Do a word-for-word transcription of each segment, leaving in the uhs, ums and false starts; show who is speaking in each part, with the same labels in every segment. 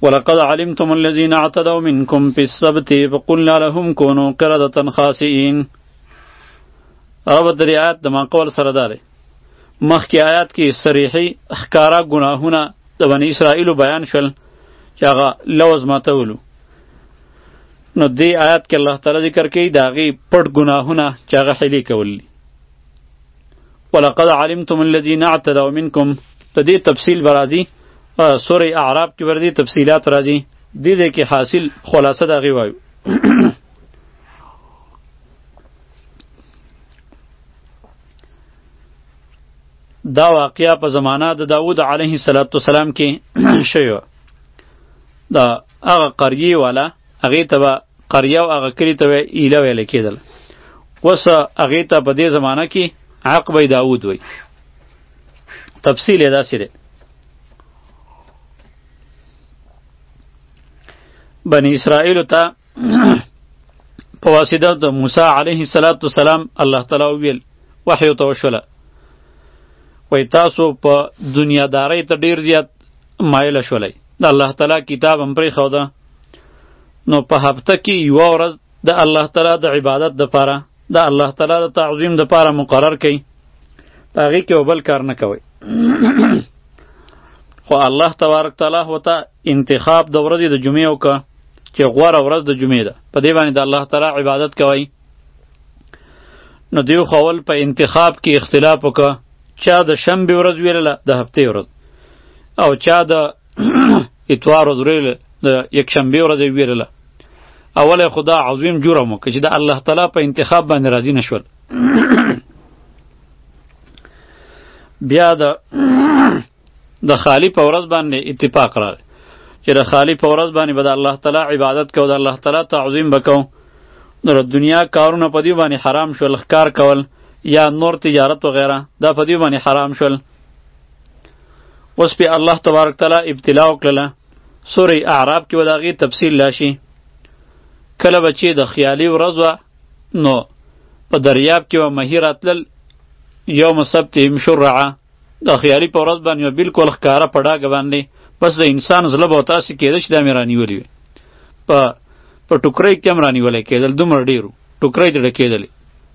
Speaker 1: ولقد علمتم الذين اعتدوا منكم في السبت فقلنا لهم كونوا قردة خاسئين. ربط دری آیات د ما قول سره داره. مخکې آیات کې صریحي ښکارا ګناهونه د بني اسرائیلو بیان شول چې هغه لوز ماتولو. نو دې آیات کې الله تعالی ذکر کوي د هغې پټ ګناهونه چې هغه حیلې کول دي. ولقد علمتم الذين اعتدوا منكم د دې تفصیل به راځي سورې اعراف کې ور دي تفصیلات راځي. دې ځای کې حاصل خلاصه د هغې وایو. دا واقعه په زمانه د داود علیه السلام کې شوی وه. د هغه قریې والا هغې ته به قریه او هغه کلي ته به ایله ویلی کېدل. اوس هغې ته په دې زمانه کې عقبه داود وی. تفصیل یې داسې دی. بني اسرائیلو ته په واسطه د موسی علیه السلام الله تعالی وویل وحی ورته وشوله وی تاسو په دنیادارۍ ته ډېر زیات مایله شولی. د الله تعالی کتاب هم پرېښوده. نو په هفته کې یوه ورځ د الله تعالی د عبادت دپاره د الله تعالی د تعظیم دپاره مقرر کړئ. په هغې کې به بل کار نه کوئ. خو الله تبارک تعالی ورته انتخاب د ورځې د جمعې وکړه چې غوره ورځ د جمعې ده. په دې باندې د الله تعالی عبادت کوئ. نو دیو خو اول په انتخاب کې اختلاف وکړه. چا د شنبې ورځ ویلله د هفتې ورځ او چا د اتوار ورځ ویلله د یکشنبې ورځ یې ویلله. اوله خو دا عظیم جرم وکړه چې د الله تعالی په انتخاب باندې راضي نه شول. بیا د د خالی په ورځ باندې اتفاق راغی چې د خالی په ورځ باندې به د الله تعالی عبادت کوو، د الله تعالی تعظیم به کوو. نو د دنیا کارونه په دې باندې حرام شول. ښکار کول یا نور تجارت وغیره دا په دې باندې حرام شول. اوس پې الله تبارک تعالی ابتلا وکړله. سورې اعراف کې به د هغې تفصیل راشي. کله به چې د خیالي ورځ وه نو په دریاب کې به مهي راتلل یوم سبتهم شرعه. د خیالي په ورځ باندې به بلکل ښکاره په ډاګه باندې بس د انسان زړه به ورتاسې کېده چې دا مې رانیولي وي. په په ټوکرۍ کې هم رانیولی کېدل. دومره ډېر وو ټوکرۍ ته ډکېدلې.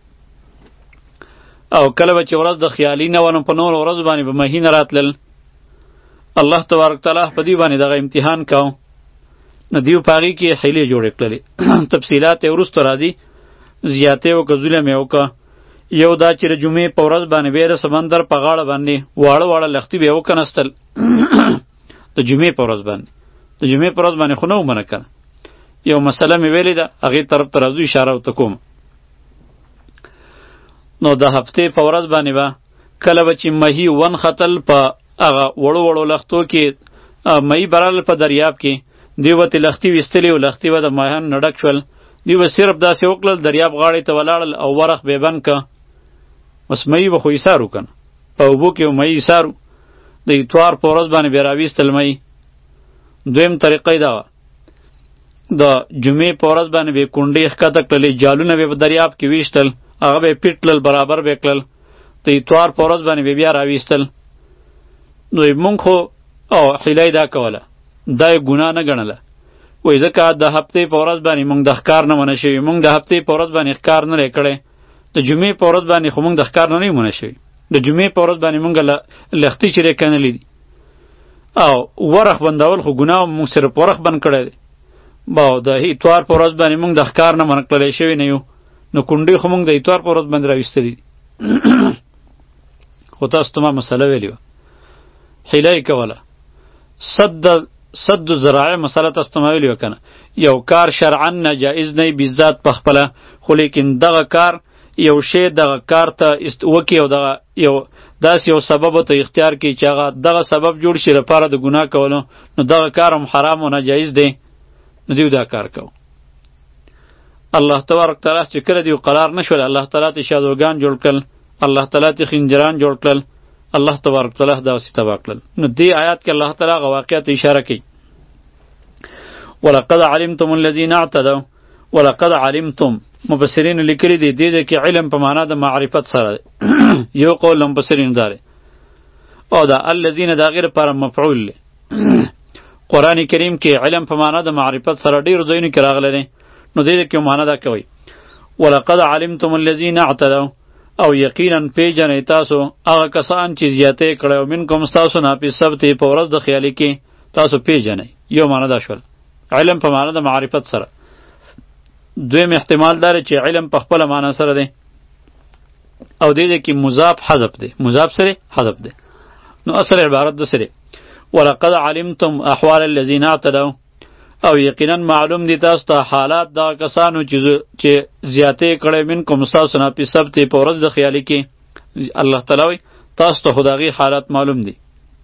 Speaker 1: او کله به چې ورځ د خیالي نه وه نو په نورو ورځو باندې به مهي نه راتلل. الله تبارک تعالی په دې باندې دغه امتحان کوو. نو دیو په هغې کې حیلې جوړې کړلې. تفصیلات یې وروسته راځي. زیاتې وکړه، ظلم یې وکړه. یو دا چې د جمعې په ورځ باندې بیا د سمندر په غاړه باندې واړه واړه لښتي به یې وکنستل. د جمعې په ورځ باندې د جمعې په ورځ باندې خو نه ومنه که نه. یو مسله مې ویلې ده هغې طرف ته راځو اشاره ورته کوم. نو د هفتې په ورځ باندې به کله به چې مهي ونختل په هغه وړو وړو لښتو کې مهي برال په دریاب کې دوی به ترې لښتي ویستلې و. لښتي به د ماهیانو نه ډک شول. دوی به صرف داسې وکړل دریاب غاړې ته ولاړل او ورخ به یې بند که. بس مهي به خو ایسارو که نه په اوبو کې مهي ایسارو. د اتوار په ورځ باندې بیا راویستل مهي. دویم طریقه یې دا وه د جمعې په ورځ باندې به یې کونډې ښکته کړلې. جالونه به یې په دریاب کې ویشتل. هغه به یې پټ کړل برابر به یې کړل. د اتوار په ورځ باندې به بیا راویستل. نو مونږ خو او حیله یې دا کوله دا یې ګناه نه ګڼله. وایي ځکه د هفتې په ورځ باندې مونږ د ښکار نه منع شوي. مونږ د هفتې په ورځ باندې ښکار نه دی کړی. د جمعې په ورځ باندې خو مونږ د ښکار نه نه یو منع شوي. د جمعې په ورځ باندې مونږ لښتي چې دی کنلي دي او ورخ بندول خو ګناه مونږ صرف ورخ بند کړی دی. باو د اتوار په ورځ باندې مونږ د ښکار نه منع کړلی شوي نه یو. نو کونډې خو مونږ د اتوار په ورځ باندې راویستلي دي. خو تاسو ته ما مسله ویلې وه حیله یې کوله. صد صد ذرایع مسله تاسو ته ما ویلې وه که نه. یو کار شرعا ناجایز نه بالذات په خپله، خو لیکن دغه کار یو شی دغه کار ته وکړي او دغه یو داسې یو سبب ته اختیار کړي چې هغه دغه سبب جوړ شي لپاره د ګناه کولو، نو دغه کار هم حرام او ناجایز دی. نو دیو دا کار کوو. الله تبارک تعالی چې کله دیو قرار نه شول الله تعالی ته شادوګان جوړ کړل. الله تعالی ته خنجران جوړ کړل. الله تبارک تعالی داسې تباه کړل. نو دې آیات کې الله تعالی هغه واقعه ته اشاره کوي. ولقد علمتم الذين اعتدوا ولقد علمتم مفسرین لیکلي دي دې کې علم په معنا د معرفت سره یو قول مفسرین داره او دا الذين دا غیر پر مفعول قرآن کریم کې علم په معنا د معرفت سره ډیر ځایونه کې راغلی دی. نو دې کې معنا دا کوي ولقد علمتم الذين اعتدوا او یقینا پیژنئ تاسو هغه کسان چې زیاتې کړی منکم ستاسو نه په سبت په ورځ د خیالي کې تاسو پیژنئ. یو معنا دا شول علم په معنا د معرفت سره. دویم احتمال دار چې علم په خپل معنا سره دی او دې کې مضاف حذف دی، مضاف سره حذف دی. نو اصل عبارت د سره ولقد علمتم احوال الذين اعتدوا او یقینا معلوم دي تاسو ته حالات دا کسانو چې چې زیاتې کړي منکم تاسو نه په سبت په ورځ د خیالي کې. الله تعالی تاسو ته خدایي حالات معلوم دي.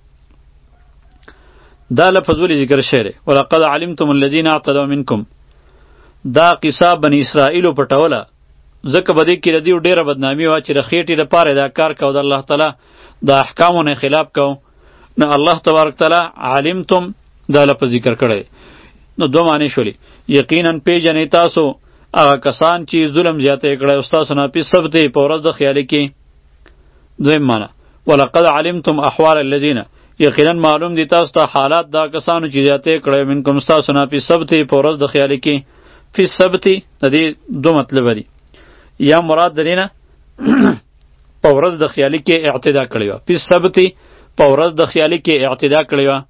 Speaker 1: دا لفظ ولې ذکر شوی ولقد علمتم الذين اعتدوا منکم. دا قصه بنی اسرائیل پټوله ځکه بده کې ردی ډیره بدنامي وا چې د خېټې د پاره دا کار کو د الله تعالی د احکامونو خلاف کو. نو الله تبارک تعالی علمتم دا لفظ ذکر کړی. نو دو معنی شولی یقینا پیژنې تاسو هغه کسان چې ظلم زیاته کړی او تاسو نه په سبت په ورځ د خیالي کې. دویم معنی ولقد علمتم احوال الذين یقینا معلوم دي تاسو ته حالات دا کسانو چې زیاته کړی منکم تاسو نه په سبت په ورځ د خیالي کې. په سبت د دې دو مطلب دي. یا مراد درینه په ورځ د خیالي کې اعتدا کړی و. په سبت په ورځ د خیالي کې اعتدا کړی و.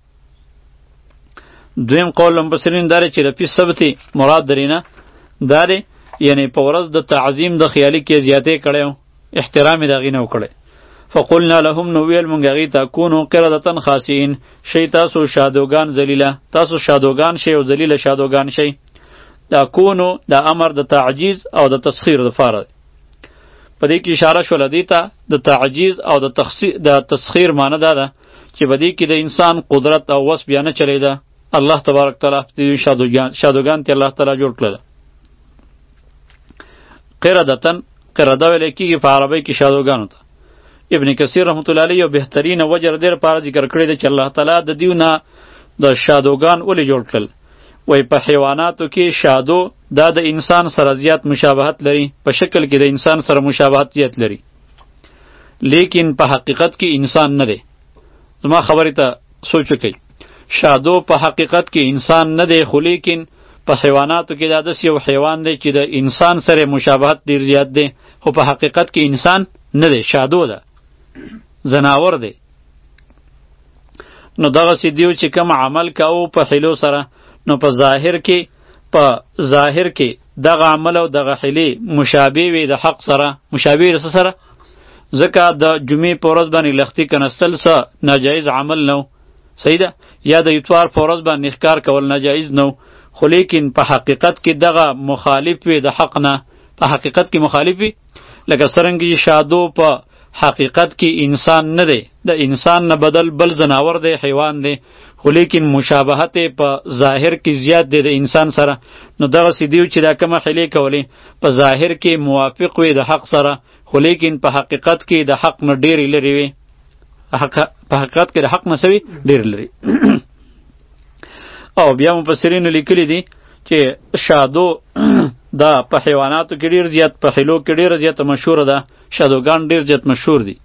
Speaker 1: دویم قول مفسرین داره چې د په سبت مراد درینه داره یعنی په ورځ د تعظیم د خیالي کې زیاتې کړی و، احترام یې د هغې نه وکړی. فقلنا لهم نو ویل مونږ هغې ته کونو قردة خاسئین شئ تاسو شادوګان ذلیله، تاسو شادوګان شئ او ذلیله شادوګان شئ. دا کونو دا امر د تعجیز او د تسخیر دپاره دی. په دې کې اشاره شوله دې ته د تعجیز او د د تسخیر معنی دا ده چې په دې کې د انسان قدرت او وس بیا نه چلیده. الله تبارک تعالی دې شادوګان شادوګان ته الله تعالی جوړ کړل. قردتن قرده ویل کېږي په عربی کې شادوګانو ته. ابن کثیر رحمت الله علیه یو بهترین وجه دې لپاره ذکر کړی دی چې الله تعالی د دیو نه د شادوګان ولې جوړ کړل. وای په حیواناتو کې شادو دا د انسان سره زیات مشابهت لري، په شکل کې د انسان سره مشابهت زیات لري، لیکن په حقیقت کې انسان نه دی. زما خبرې ته سوچ وکئ، شادو په حقیقت کې انسان نه دی، خو لیکن په حیواناتو کې دا داسې یو حیوان دی چې د انسان سره مشابهت ډیر زیات دی، خو په حقیقت کې انسان نه دی، شادو ده، زناور دی. نو دغسې دیو چې کوم عمل کوو په حیلو سره، نو په ظاهر کې په ظاهر کې دغه عمل او دغه حیلې مشابه وي د حق سره. مشابه رسه سره ځکه د جمعې په ورځ باندې لختي کنستل څه ناجایز عمل نو، صحیح ده، یا د اتوار په ورځ باندې ښکار کول ناجایز نو، خو لیکن په حقیقت کې دغه مخالف وي د حق نه، په حقیقت کې مخالف وي. لکه څرنګه چې شادو په حقیقت کې انسان نه دی، د انسان نه بدل بل زناور دی، حیوان دی، خو لیکن مشابهت په ظاهر کې زیات دی د انسان سره. نو دغسې دیو چې دا کومه حیلې کولې په ظاهر کې موافق وي د حق سره، خو لیکن په حقیقت کې د حق نه ډېرې لرې وي. په حقیقت کې د حق نه څه وي ډېرې لرې. او بیا مفسرینو لیکلي دي چې شادو دا په حیواناتو کې ډېر زیات، په حیلو کې ډېره زیاته مشهوره ده. شادوګان ډېر زیات مشهور دي.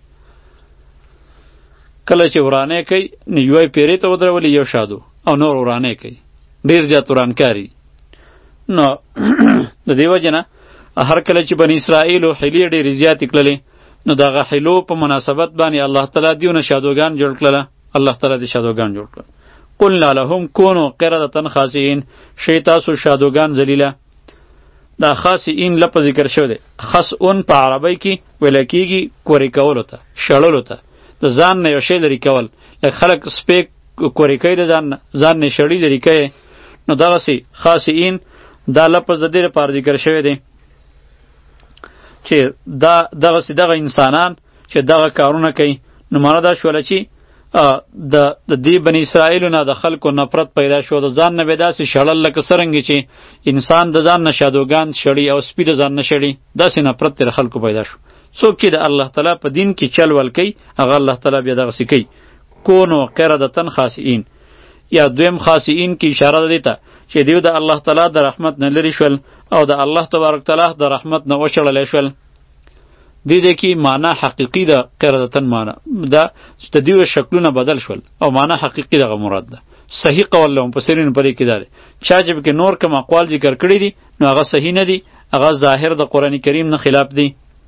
Speaker 1: کله چې ورانه کوي نو یوه پیرې ته ودرولي یو شادو او نور ورانه کوي، ډېر زیات ورانکاري. نو د دې وجې نه هر کله چې بني اسرائیلو حیلې ډېرې زیاتې کړلې، نو دغه حیلو په مناسبت باندې الله تعالی دیونه شادوګان جوړ کړله. الله تعالی دې شادوګان جوړ کړل. قلنا لهم کونوا قردة خاسئین شئ تاسو شادوګان ذلیله. دا خاسئین لفظ ذکر شوی دی. خسئون په عربی کې ویل کېږي کورې کولو ته، شړلو ته، د ځان نه یو شی لرې کول. لکه خلک سپی کورې کوي د ځان نه، ځان نه شړي لرې کوي. نو دغسې خاسئین دا لفظ د دې لپاره ذکر شوی دی چې دا دغسې دغه انسانان چې دغه کارونه کوي. نو معنا دا شوله چې د د دې بني اسرائیلو نه د خلکو نفرت پیدا شو، د ځان نه به داسې شړل لکه څرنګه چې انسان د ځان نه شادوګان شړي او سپي د ځان نه شړي، داسې نفرت تر خلکو پیدا شو. څوک چې د الله تعالی په دین کې چل ول کوي هغه الله تعالی بیا دغسې کوي. کونو قردة خاسئین. یا دویم خاسئین کې اشاره ده دې ته چې دیو د الله تعالی د رحمت نه لرې شول او د الله تبارک تعالی د رحمت نه وشړلی شول. دې دې کې معنا حقیقي ده. قردتن معنا دا د دیو شکلونه بدل شول او معنا حقیقي دغه مراد ده صحیح قول له مفسرین پرې کې دار چا چې کې نور کوم اقوال ذکر کړی دي نو هغه صحیح نه دي، هغه ظاهر د قرآن کریم نه خلاف دی.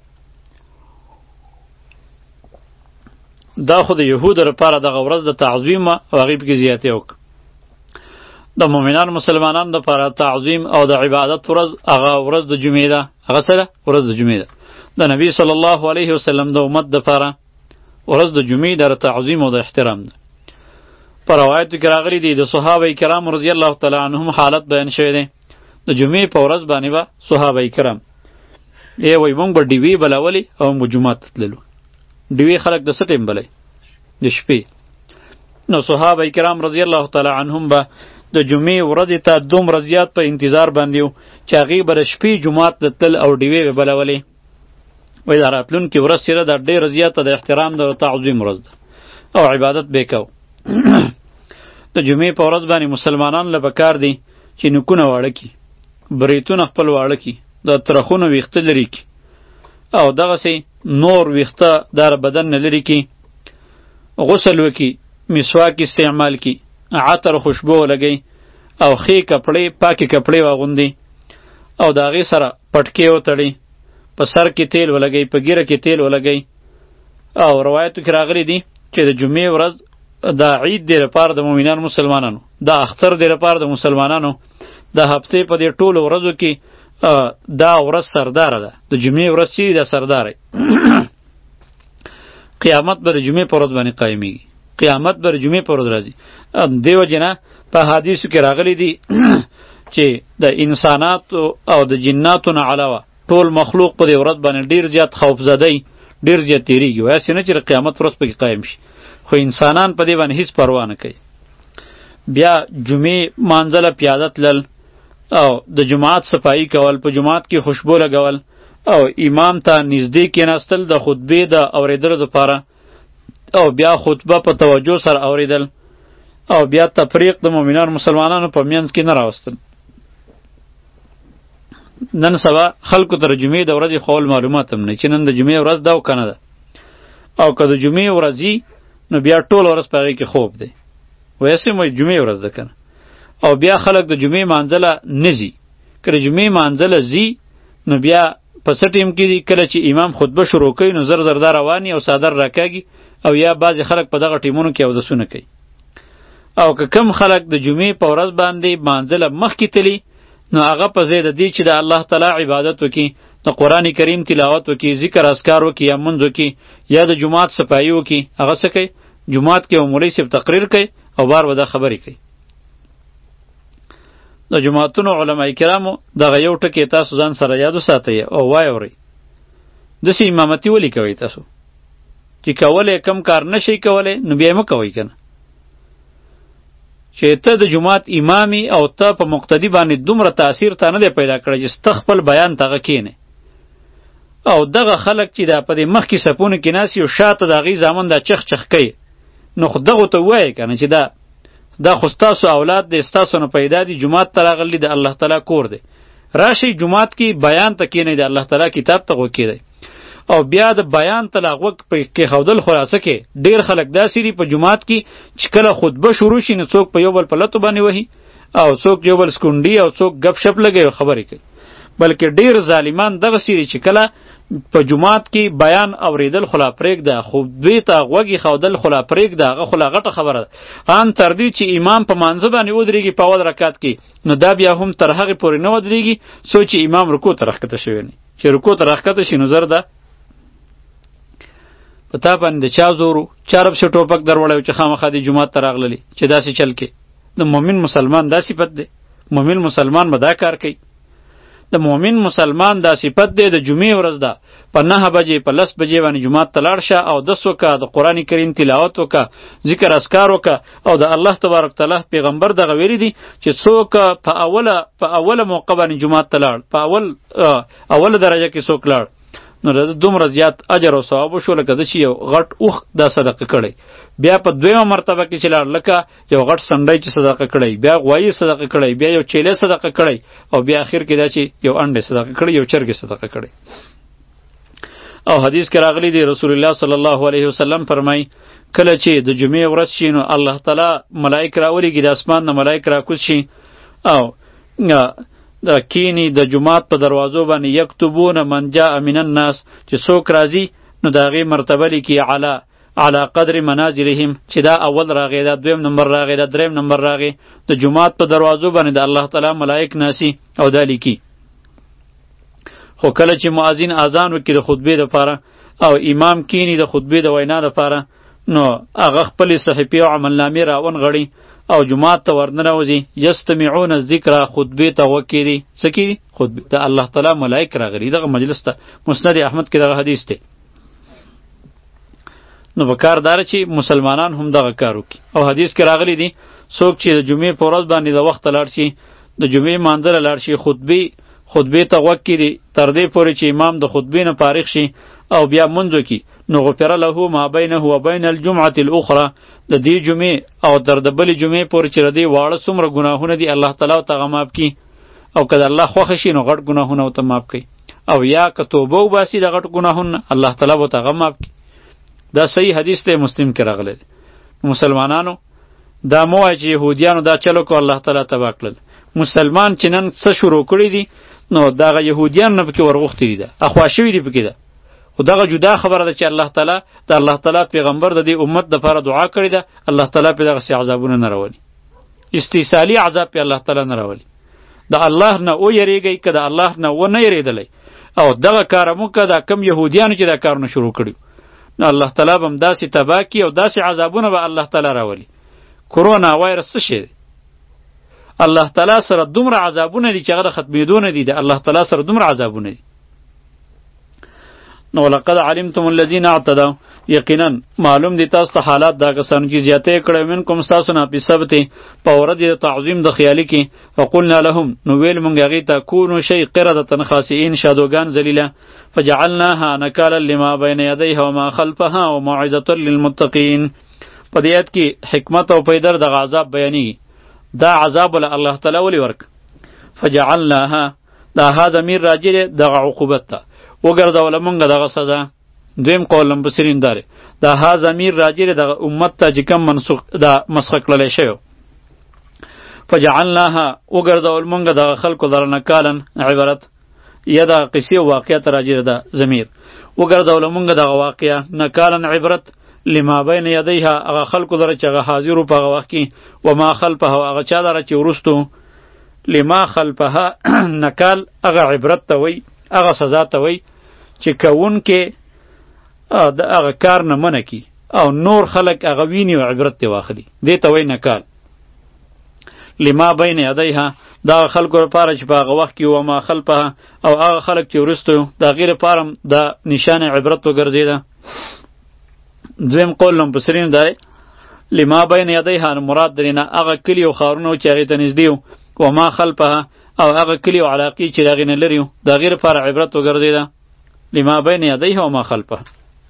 Speaker 1: دا خو د یهودو لپاره دغه ورځ د تعظیم او هغې پکې زیاتې وکړه. د مؤمنان مسلمانانو لپاره تعظیم او د عبادت ورځ هغه ورځ د جمعې ده. هغه څه ده؟ ورځ د جمعې ده. د نبی صلی الله علیه وسلم د امت لپاره ورځ د جمعې د تعظیم او د احترام ده. په روایتو کې راغلي دي د صحابه کرام رضی الله تعالی عنهم حالت بیان شوی دی. د جمعې په ورځ باندې به صحابه کرام ای وای مونږ به ډیوې بلولې او مونږ جومات ته تللو. ډیوې خلک د څه ټیم بلئ؟ د شپې. نو صحابه کرام رضی الله تعالی عنهم به د جمعې ورځې ته دومره زیات په انتظار باندې وو چې هغې به د شپې جومات ته تلل او ډیوې به بلولې. وایي دا راتلونکې ورځ چې ده دا ډېره زیاته د احترام د تعظیم ورځ ده او عبادت به یې کوو. د جمعې په ورځ باندې مسلمانانو له پکار دی چې نوکونه واړه کړي، بریتونه خپل واړه کړي، د ترخونو ویښته لرې کړي او دغسې نور ویښته داره بدن نه لرې کړي، غسل وکړي، مسواک استعمال کړي، عطر خوشبو ولګوي او ښې کپړې پاکې کپړې واغوندي او د هغې سره پټکې وتړي، په سر کې تیل ولګوي، په ګیره کې تیل ولګوي. او روایتو کې راغلی دي چې د جمعې ورځ دا عید دی لپاره د مؤمنانو مسلمانانو، دا اختر دی لپاره د مسلمانانو، د هفتې په دې ټولو ورځو کې دا ورځ سرداره ده. د جمعې ورځ چې دا سرداره قیامت به د جمعې په ورځ باندې قایمیږي، قیامت به د جمعې په ورځ راځي. دیو جنا په حدیثو کې راغلی دي چې د انساناتو او د جناتو نه علاوه ټول مخلوق په دې ورځ باندې ډیر زیات خوفزدهی، ډیر زیات تیریږي. وایي نه چې قیامت ورځ پکې قایم شي، خو انسانان په دې باندې هیڅ پروا نه کوي. بیا جمعې مانځله پیاده تلل او د جماعت صفایی کول، په جماعت کې خوشبو لګول او امام ته نږدې کېناستل د خطبې د اورېدلو دپاره او بیا خطبه په توجه سره اوریدل او بیا تفریق د مؤمنانو مسلمانانو په منځ کې نه راوستل. نن سبا خلکو ته د جمعې د ورځې خول معلومات هم نه چې نن د جمعې ورځ ده او که نه ده، او که د جمعې ورځ وي نو بیا ټول ورځ په هغې کې خوب دی. ویسې مو جمعې ورځ ده که نه، او بیا خلک د جمعې مانځله نه ځي. که د جمعې مانځله ځي نو بیا په څه ټیم کې دي کله چې امام خطبه شروع کوي نو زر زر دا رواني او څادر راکاږي او یا بعضې خلک په دغه ټیمونو کې اودسونه کوي. او که کم خلک د جمعې په ورځ باندې مانځله مخکې تلي نو هغه په ځای د دې چې د الله تعالی عبادت وکړي، د قرآن کریم تلاوت وکړي، ذکر اذکار وکړي یا منځ وکړي یا د جماعت صفایي وکړي، هغه څه کوي؟ جماعت کې مولوي صاحب تقریر کوي او بار به دا خبرې کوي. د جماعتونو علما کرامو دغه یو ټکی تاسو ځان سره یاد وساتئ او وایې اورئ. داسې امامتي ولې کوئ تاسو چې کولی کم کار نشئ کولی نو بیا یې مه کوئ که نه. چې ته د جماعت امامي او ته په مقتدي باندې دومره تاثیر تا نه دی پیدا کړی چې سته خپل بیان تغه کینې او دغه خلک چې دا په دې مخکې صفونو کې ناست یو شاته د هغې زامن دا چخ چخ کوي نو خو دغو ته ووایې که نه چې دا دا خو ستاسو اولاد دی، ستاسو نه پیدا دی، جماعت ته راغلی د الله تعالی کور دی، راشئ جماعت کې بیان ته کینئ، د الله تعالی کتاب ته غوږ کیدئ. او بیا د بیان ته لا غوږ کېښودل خلاصه کې ډېر خلک داسې دي په جماعت کې چې کله خطبه شروع شي نو څوک په یو بل په لتو باندې وهي او څوک یو بل سکونډي او څوک ګپ شپ لګوي او خبرې کوي. بلکې ډېر ظالمان دغسې دي چې کله په جماعت کې بیان اورېدل خو لا پرېږده، خطبې ته غوږ ایښودل خو لا پرېږده، هغه خو لا غټه خبره ده. ان تر دې چې امام په مانځه باندې ودرېږي په اول رکعت کې نو دا بیا هم تر هغې پورې نه ودرېږي څو چې امام رکوع ته راښکته شوی نه چې رکوع ته راښکته شي نو زر ده په تا باندې د چا زورو چا رب شه ټوپک در وړی چې خامخا دې جومات ته راغللي چې داسې چل کې. د مؤمن مسلمان دا صفت دی، مؤمن مسلمان به دا کار کوي. د مؤمن مسلمان دا صفت دی د جمعې ورځ ده په نهه بجې په لس بجې باندې جومات ته لاړ شه او دس وکړه، د قرآن کریم تلاوت وکړه، ذکر اذکار وکړه. او د الله تبارک تعالی پیغمبر دغه ویلي دي چې څوک په اوله په اوله موقع باندې جومات ته لاړ، په اول اوله درجه کې څوک لاړ نو د دومره زیات اجر او ثواب وشو لکه د چې یو غټ اوښ دا صدقه کړی. بیا په دویمه مرتبه کې چې لاړ لکه یو غټ سنډی چې صدقه کړی، بیا غوایي صدقه کړی، بیا یو چیلې صدقه کړی او بیا اخر کې دا چې یو انډې صدقه کړی، یو چرګې صدقه کړی. او حدیث کې راغلی دی رسول الله صلی الله علیه وسلم فرمای کله چې د جمعې ورځ شي نو الله تعالی ملائک راولېږي د اسمان نه ملائک راکوز شي او د کینی د جمعات په دروازو باندې یکتبون من جاء من الناس چې څوک راځي نو د هغې مرتبه لیکي علی علی قدر منازلهم چې دا اول راغی دا دویم نمبر راغی دا دریم نمبر راغی د جمعات په دروازو باندې د الله تعالی ملائک ناسی او دا لیکي خو کله چې مؤذن اذان وکړي د خطبې دپاره او امام کینی د خطبې د وینا دپاره نو هغه خپلې صحیفې او عملنامې راونغړي او جماعت ته ورننوځي یستمعون الذکر خطبې ته غوږ کېږدي څه کېږدي خطبې د الله تعالی ملایک راغلي دغه مجلس ته مسند احمد کې دغه حدیث دی نو په کار داره چې مسلمانان هم دغه کار وکړي او حدیث کې راغلی دی څوک چې د جمعې په ورځ باندې د وخته لاړ شي د جمعې مانځله لاړ شي خطبې خطبې ته غوږ کېږدي تر دې پورې چې امام د خطبې نه فارغ شي او بیا منځ وکړي نو غفر له ما بینه و بین الجمعة الاخرى د دې جمعې او تر د بلې جمعې پورې چې د دې واړه څومره ګناهونه دي الله تعالی ورته هغه معاف کړي او که د الله خوښه شي نو غټ ګناهونه ورته معاف کړي او یا که توبه وباسي د غټ ګناهونه الله تعالی ورته هغه معاف کړي دا صحیح حدیث دی مسلم کې راغلی دی مسلمانانو دا مو وایي چې یهودیانو دا چلو کو الله تعالی تباه کړل مسلمان چې نن څه شروع کړي دي نو دغه یهودیان نه پکې ورغوښتي دي اخوا شوي دي پکې ده خو دغه جدا خبره ده چې الله تعالی د الله تعالی پیغمبر د دې امت دپاره دعا کړې ده الله تعالی پې دغسې عذابونه نه راولي استیصالي عذاب پې الله تعالی نه راولي د الله نه ویریږئ که د الله نه ونه یریدلی او دغه کار مو که دا کم یهودیانو چې دا کارونه شروع کړي نو الله تعالی به هم داسې تباه کړي او داسې عذابونه به الله تعالی راولي کرونا وایرس څه شی دی الله تعالی سره دومره عذابونه دي چې هغه د ختمېدو نه دي د الله تعالی سره دومره عذابونه دي نو لقد علمتم الذين اعتدوا یقینا معلوم دي تاسو ته حالات دا کسانو چې زیاتې کړی منکم ستاسو نه په سبت په ورځ د تعظیم د خیالي کې فقلنا لهم نو ویل مونږ هغې ته کونو شی قردة خاسئین شادوګان ذلیله فجعلناها نکالا لما بین یدیها وما خلفها وموعظة للمتقین په دې آیت کې حکمت او پیدر دغه عذاب بیانېږي دا عذاب له الله تعالی ولې ورک فجعلناها دا ها ضمیر راجع دی دغه عقوبت ته وګرځوله مونږ دغه سزا دویم قول مفسرین داره دا ها ضمیر راجع دی دغه امت ته چې کوم منسوخ دا مسخ کړلی شوی فجعلناها وګرځول مونږ دغه خلکو لره نکالا عبرت یا دغه قصې او واقعه ته راجع ده ضمیر وګرځوله مونږ دغه واقعه نکالا عبرت لما بین یدیها هغه خلکو لره چې هغه حاضر په هغه وخت کې وما خلفها هغه چا لره چې وروستو لما خلفها نکال هغه عبرت ته وی هغه سزا ته وی چې کوونکې د هغه کار نه منع کي او نور خلک هغه ویني او عبرت ته واخلي دې ته وی نکال لما بین یدیها دا خلکو لپاره چې په هغه وخت کې وما خلفها او هغه خلک چې وروستو د هغې لپاره د نشان عبرت وګرځېده دویم قول مفسرین دی لما بین یدیها مراد درینه هغه کلی او ښارونه چې هغې ته نږدې و وما خلفها او هغه کلی او علاقې چې د هغې نه لرې و د هغې لپاره عبرت وګرځېده لما بین یدیها وما خلفها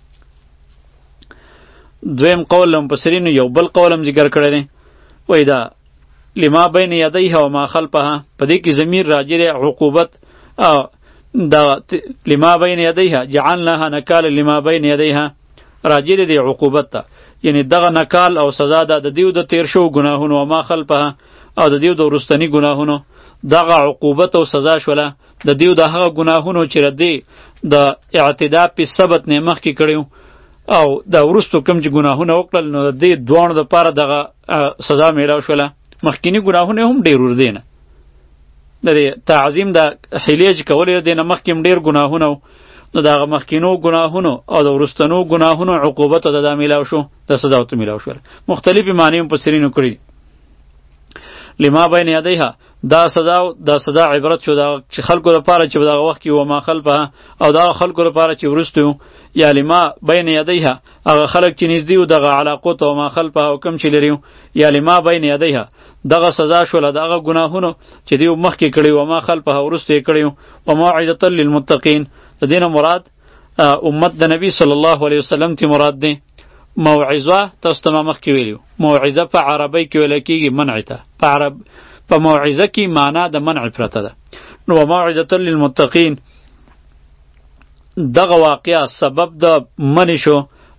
Speaker 1: دویم قول مفسرینو یو بل قول هم ذکر کړی دی وایي دا لما بین یدیها وما خلفها په دې کې ضمیر راجع دی عقوبت او دا لما بین یدیها جعلناها نکالا لما بین یدیها راجع دی عقوبت ته یعنی دغه نکال او سزا ده د دیو د تیر شو ګناهونو او ما خلفها او د دیو د وروستني ګناهونو دغه عقوبت او سزا شوله د دیو د هغه ګناهونو چې ردی د اعتدا په ثبت نه مخکې کړیو او د وروستو کم چې ګناهونه وکړل نو د دې دوانو دپاره دغه سزا میلاو شوله مخکینی ګناهونه هم ډېر ور دی نه د دې تعظیم د حیلې چې کولې دی نه مخکې هم ډېر ګناهونه نو د هغه مخکینو ګناهونو او د وروستنو ګناهونو عقوبت د دا میلاو شو د سزا ورته میلاو شوله مختلفې معنی مفسرینو کړي لما بین یدیها دا سزا دا سزا عبرت شو دا خلکو لپاره چې دغه وخت کې وما خلفها او دا خلکو لپاره چې وروستو یا لما بین یدیها هغه خلک چې نږدې وو دغه علاقو ته وما خلفها او کم چې لري یا لما بین یدیها دغه سزا شوله دغه ګناهونو چې دیو مخکې کړي وما خلفها وروسته یې کړي وموعظة للمتقین د دې نه مراد امت د نبی صلی الله علیه وسلم تی مراد دی موعظه تاسو ته ما مخکې ویلو موعظه په عربی کې ویل کېږي منع ته په عرب په موعظه کې معنا د منع پرته ده نو موعظة للمتقین دغه واقعه سبب د منع شو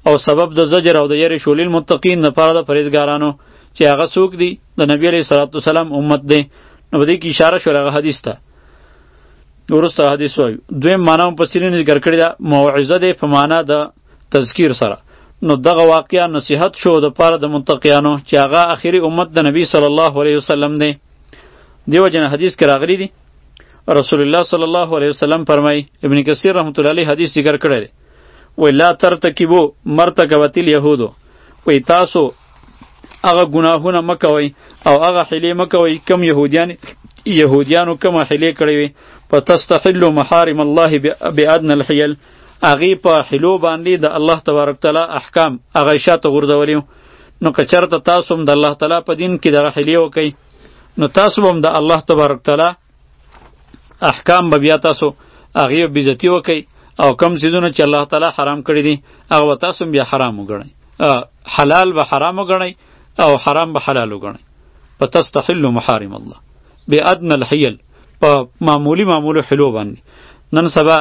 Speaker 1: او سبب د زجر او د یری شو للمتقین لپاره د پرهیزګارانو چې هغه څوک دي د نبی علیه الصلاة والسلام امت دی. نو په دې کې اشاره شوه هغه حدیث ته. وروسته حدیث وایو. دویم معنا مفسرین ذکر کړې ده موعظه دی په معنا د تذکیر سره. نو دغه واقعا نصیحت شو د پاره د متقیانو چې هغه اخیری امت د نبی صلی الله علیه وسلم دی. دیو جن حدیث کې راغلی دی رسول الله صلی الله علیه وسلم فرمای ابن کثیر رحمت الله علیه حدیث ذکر کړی دی وی لا ترتکبوا مرتکبت اليهود وی تاسو هغه گناهونه مکوئ او هغه حیلې مکوئ کم یهودیان یهودیانو کوم حیلې کړې وي فتستحلوا محارم الله بادنى الحیل هغې په حلو باندې د الله تبارک تعالی احکام هغه شاته غورځولي. نو که چېرته تاسو هم د الله تعالی په دین کې دغه حیلې وکئ نو تاسو به هم د الله تبارک تعالی احکام به بیا تاسو هغې بېزتي وکئ او کم څیزونه چې الله تعالی حرام کړي دي هغه به تاسو هم بیا حرام وګڼئ، حلال به حرام وګڼئ او حرام به حلال وګڼئ. فتستحلوا محارم الله بادنى الحیل په معمولی معمولو حلو باندې. نن سبا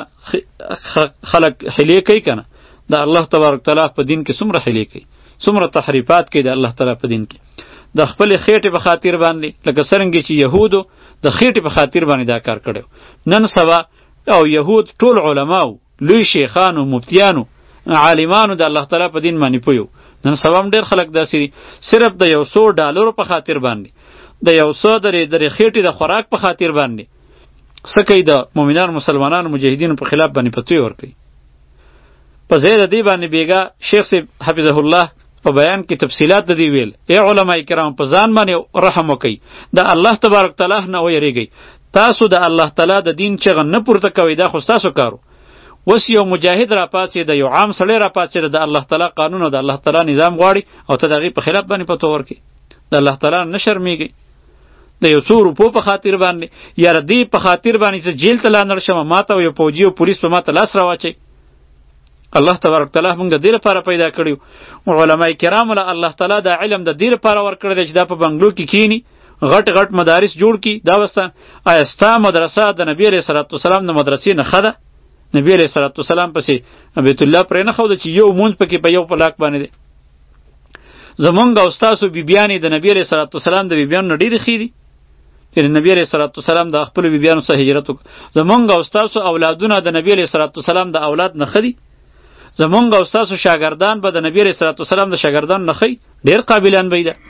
Speaker 1: خلق حلی کوي کنه د الله تبارک تعالی په دین کې څومره حلی کوي، څومره تحریفات کوي د الله تعالی په دین کې د خپل خېټې په خاطر باندې، لکه څرنګه چې یهودو د خېټې په خاطر باندې دا کار کړو. نن سبا او یهود ټول علماو، لوی شیخانو، مفتیانو، عالمانو د الله تعالی په دین باندې پویو. نن سبا هم ډېر خلک داسې دي صرف د یو څو ډالرو په خاطر باندې، د یو څو درې درې خېټې د خوراک په خاطر باندې څه کوي د مؤمنانو مسلمانانو مجاهدینو په خلاف باندې فتوی ورکوي. په ځای د دې باندې بیګا شیخ صاحب حفظه الله په بیان کې تفصیلات د دې ویل. ای علما کرام په ځان باندې رحم وکئ، د الله تبارک تعالی نه ویریږئ. تاسو د الله تعالی د دین چغه نه پورته کوئ، دا خو ستاسو کارو. وس یو مجاهد را پاسېد، یو عام سړی را پاسېد، د الله تعالی قانون او د الله تعالی نظام غواړي او ته د هغې په خلاف باندې فتوا ورکړي. د الله تعالی نه شرمېږئ. د یو څو روپو په خاطر باندې یا د دې په خاطر باندې چې جیل ته لاندړ شم، ما ته یو پوجي او پولیس په ما ته لاس راواچوي. الله تبارک تعالی موږ د دې لپاره پیدا کړي وو. علما کرامو له الله تعالی دا علم د دې لپاره ورکړی دی چې دا په بنګلو کې کینی غټ غټ مدارس جوړ کړي. دا وسته آیا ستا مدرسه د نبی علیه صلوات والسلام د مدرسې نه ښه ده؟ نبی علیه صلوات والسلام پسې بیت الله پرې نه ښوده چې یو مونځ پکې په یو پلاک باندې دی. زمونږ او ستاسو بیبیانې د نبی علیه صلوات والسلام د بیبیانو نه ډېرې ښې دي چې نبی علیه صلوات والسلام د خپلو بیبیانو څخه هجرت وکړ. زمونږ او ستاسو اولادونه د نبی علیه صلوات والسلام د اولاد نه ښه دي. زمونږ او ستاسو شاګردان به د نبی علیه صلوات والسلام د شاګردانو نه ښه ډېر قابلان به ده.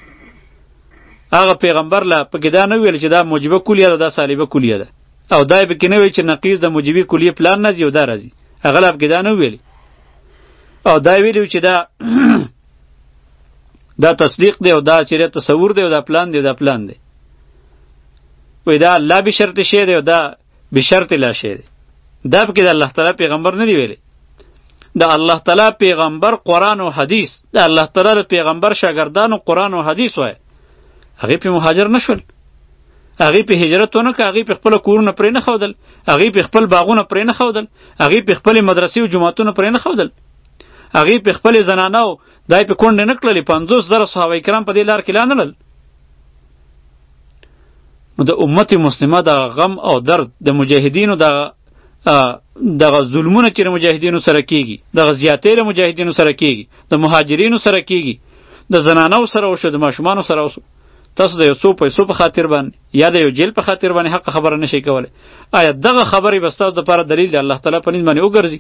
Speaker 1: هغه پیغمبر لا پکې دا نه ویل چې دا موجبه کلیه ده، دا سالبه کلیه ده، او دا به کې نه ویل چې نقیض د موجبي کلیه پلان نه ځي او دا راځي. هغه لا پکې دا نه ویل، او دا ویلو چې دا دا تصدیق دی او دا چې تصور دی او دا پلان دی او دا پلان دی. وای دا الله به شرط شی دی او دا به شرط لا شی دی. دا پکې د الله تعالی پیغمبر نه دی ویلي. د الله تعالی پیغمبر قرآن او حدیث، د الله تعالی پیغمبر شاګردانو قرآن او حدیث وای. هغې پې مهاجر نه شول، هغې پې هجرت ونه کړه، هغې پې خپله کورونه پرې نه ښودل، هغې پې خپل باغونه پرې نه ښودل، هغې پې خپلې مدرسې او جوماتونه پرې نه ښودل، هغې پې خپلې زنانه او دای پې کونډې نه کړلې. پنځوس زره صحابه کرام په دې لار کې لا نه لړل. د امت مسلمه دغه غم او درد د مجاهدینو دغه دغه ظلمونه چې د مجاهدینو سره کېږي، دغه زیاتۍ د مجاهدینو سره کېږي، د مهاجرینو سره کېږي، د زنانو سره وشو، د ماشومانو سره وشو. تاسو د یو څو پیسو په خاطر باندې یا د یو جیل په خاطر باندې حق خبره نشئ کولی. آیا دغه خبرې به ستاسو دپاره دلیل د الله تعالی په نزد باندې وګرځي؟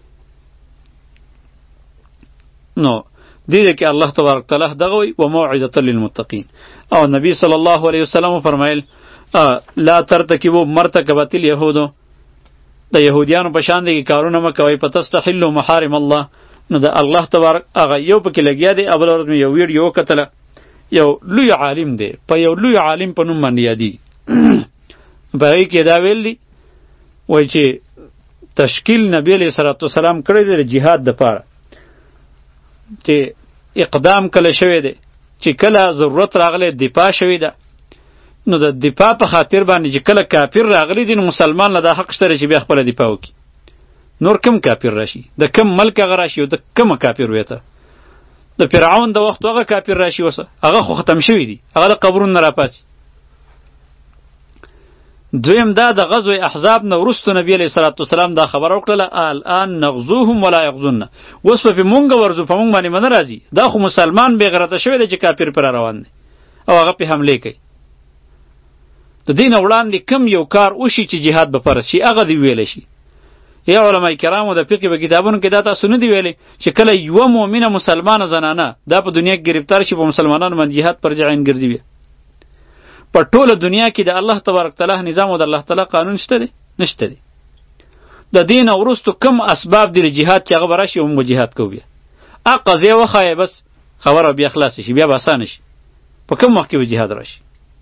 Speaker 1: نو دې کې الله تبارک تعالی دغه وایي وموعظة للمتقین. او نبی صلی الله علیه وسلم فرمایل لا ترتکبوا مرتکبت اليهود، د یهودیانو په شان دغه کارونه مه کوئ. فتستحلوا محارم الله. نو د الله تبارک هغه یو پکې لګیا دی. اول ورځ مې یو ویډیو وکتله، یو لوی عالم دی، په یو لوی عالم په نوم باندې یادېږي. په هغې کې دا ویل دي وایي چې تشکیل نبی علیه صلوات وسلام کړی دی د جهاد دپاره، چې اقدام کله شوی دی، چې کله ضرورت راغلی دفاع شوې ده. نو د دفاع په خاطر باندې چې کله کافر راغلی دی، نو مسلمان له دا حق شته چې بیا خپله دفاع وکړي. نور کم کافر راشي، د کم ملک هغه راشي او د کم کافر ویته. د فرعون د وخت هغه کافر راشي، وسه هغه خو ختم شوی دی، هغه د قبرونو نه راپاڅي. دویم دا د غزوه احزاب نه وروسته نبی علیه الصلاة والسلام دا خبره وکړله الان نغزوهم ولا یغزونا، اوس به پې مونږ ورځو، په مونږ باندې به نه راځي. دا خو مسلمان بې غیرته شوی دی چې کافر پرې روان دی او هغه پې حملې کوي. د دې نه وړاندې کم یو کار وشي چې جهاد به فرض شي هغه دې ویلی شي. یا علما کرامو د فقه په کتابونو کې دا تاسو نه دی ویلی چې کله یوه مؤمنه مسلمانه زنانه دا په دنیا کې گرفتار شي په مسلمانانو باندې جهاد پر جعین ګرځي بیا په ټوله دنیا کې د الله تبارک تعالی نظام او د الله تعالی قانون شته دی؟ نشته دی. د دې نه وروستو کم اسباب دي د جهاد چې هغه به راشي او موږ جهاد کوو بیا هغه قضیه وښایه بس خبره بیا خلاصه شي، بیا به اسانه شي. په کم وخت کې به جهاد راشي؟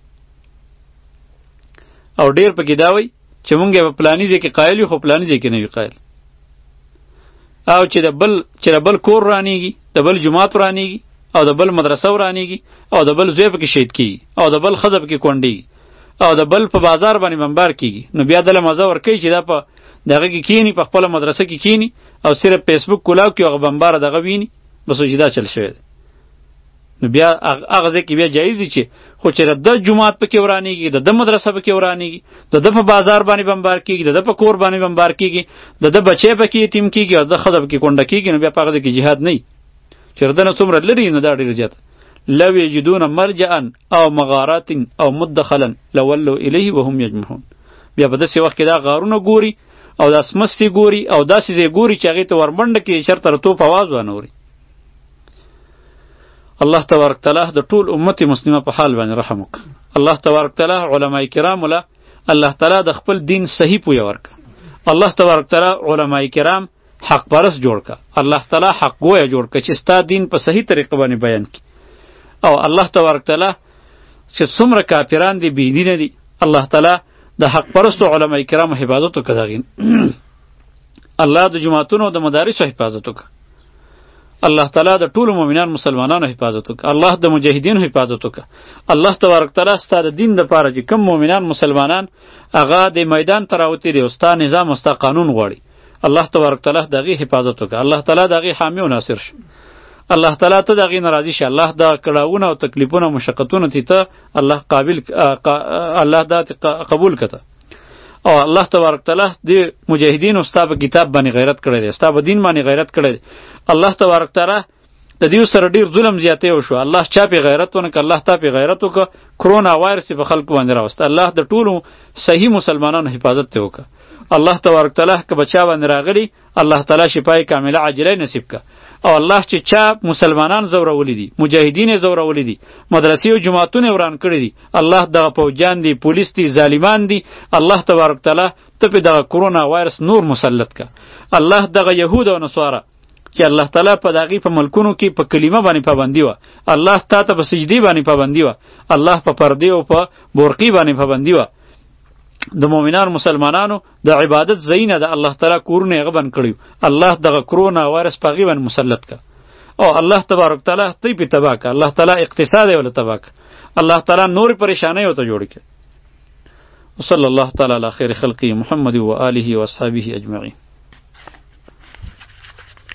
Speaker 1: او ډیر پکې دا وایي چې مونږ به پلاني ځای کې قایل یو خو پلاني ځای کې نه وي قایل، او چې د بل چې د بل کور رانیږي، د بل جماعت رانیږي، او د بل مدرسه ورانیږي، او د بل زوی پکې شهید کیږي، او د بل ښځه پکې کونډېږي، او د بل په بازار باندې بمبار کیږي، نو بیا دله مزه ورکوي چې دا په دغه کې کینی، په خپله مدرسه کې کینی او صرف فیسبوک کولاو کړي هغه بمباره دغه ویني، بس چې دا چل شوی دی. نو بیا هغه ځای کې بیا جایز دي چې خو چې د جماعت پکې ورانیږي، د د مدرسه پکې ورانیږي، د د په بازار باندې بمبار کیږي، د د په کور باندې بمبار کیږي، د د بچی پکې یتیم کیږي او د ښځه پکې کونډه کیږي، نو بیا په هغه ځای کې جهاد نه وي. چې ردنه څومره لري نو دا ډېر زیاته. لو یجدون مرجعا او مغارات او مدخلا لولوا الیه وهم یجمحون. بیا په داسې وخت کې دا غارونه ګوري او دا سمستې ګوري او داسې ځای ګوري چې هغې ته ورمنډه کړي چېرته د توپ اواز وانوري. الله تبارک تعالی د ټول امت مسلمه په حال باندې رحم وکړه. الله تبارک تعالی علماء کرام له الله تعالی د خپل دین صحیح پوی ورکړه. الله تبارک تعالی علماء کرام حق پرست جوړ کړه. الله تعالی حق گویا جوړ کړه چې ستا دین په صحیح طریقه باندې بیان کړي. او الله تبارک تعالی چې څومره کافران دي بې دینه دي، الله تعالی د حق پرستو علماء کرامو حفاظت وکړه دغین. الله د جماعتونو د مدارسو حفاظت وکړه. الله تعالی د ټولو مؤمنان مسلمانانو حفاظت وکړه. الله د مجاهدینو حفاظت وکړه. الله تبارک تعالی ستا د دین لپاره چې کوم مؤمنان مسلمانان هغه د میدان ته راوتي دي او ستا نظام او ستا قانون غواړي، الله تبارک تعالی د هغې حفاظت وکړه. الله تعالی د هغې حامی او ناصر شه. الله تعالی ته د هغې نه راضي شه. الله دا کړاوونه او تکلیفونه او مشقتونه تی ته الله قابل الله دا قبول کړه. او الله تبارک تعالی د مجاهدینو ستا په کتاب باندې غیرت کړی دی، ستا په دین باندې غیرت کړی دی. الله تبارک تعالی د دې سره ډیر ظلم زیاتی وشو. الله چا په غیرت ونکړه، الله تا په غیرت وکړه، کرونا وایرس په خلکو باندې راوست. الله د ټولو صحیح مسلمانانو حفاظت ته وکړه. الله تبارک تعالی که بچا باندې راغلی، الله تعالی شفای کامله عاجله نصیب کړه. او الله چې چا مسلمانان زورولي دي، مجاهدین زورولي دي، مدرسې او جماعتونه وران کړی دي، الله دغه پوجان دي، پولیس دي، ظالمان دي، الله تبارک تعالی ته په دغه کرونا وایرس نور مسلط کړه. الله دغه یهود او نصارا چې الله تعالی په دغې په ملکونو کې په کلمه باندې پابندي وه، الله تا ته په سجدې باندې پابندي وه، الله په پردې او په برقي باندې پابندي وه. د مؤمنانو مسلمانانو د عبادت ځایونه د الله تعالی کورونه یې بند کړي، الله دغه کرونا وایرس په هغې باندې مسلط کړه. او الله تبارک تعالی تی پې تباه کړه. الله تعالی اقتصاد یې ورله تباه کړه. الله تعالی نورې پریشانۍ ورته جوړې کړې. وصلی الله تعالی علی خیر خلقه محمد و آله و اصحابه اجمعین.